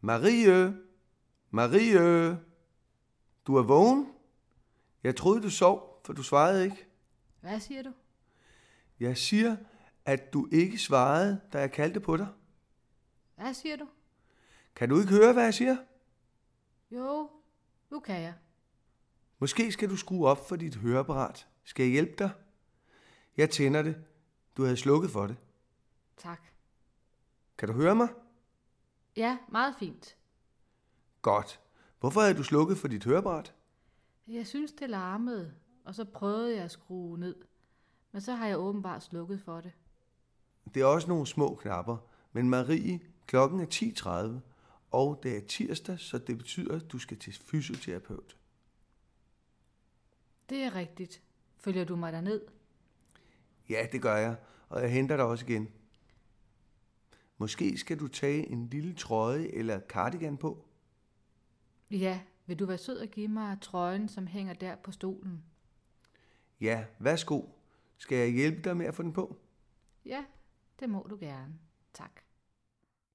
Marie! Marie! Du er vågen? Jeg troede, du sov, for du svarede ikke. Hvad siger du? Jeg siger, at du ikke svarede, da jeg kaldte på dig. Hvad siger du? Kan du ikke høre, hvad jeg siger? Jo, nu kan jeg. Måske skal du skrue op for dit høreapparat. Skal jeg hjælpe dig? Jeg tænder det. Du havde slukket for det. Tak. Kan du høre mig? Ja, meget fint. Godt. Hvorfor havde du slukket for dit høreapparat? Jeg synes, det larmede, og så prøvede jeg at skrue ned. Men så har jeg åbenbart slukket for det. Det er også nogle små knapper. Men Marie, klokken er 10:30, og det er tirsdag, så det betyder, at du skal til fysioterapeut. Det er rigtigt. Følger du mig derned? Ja, det gør jeg, og jeg henter dig også igen. Måske skal du tage en lille trøje eller cardigan på. Ja, vil du være sød at give mig trøjen, som hænger der på stolen? Ja, værsgo. Skal jeg hjælpe dig med at få den på? Ja, det må du gerne. Tak.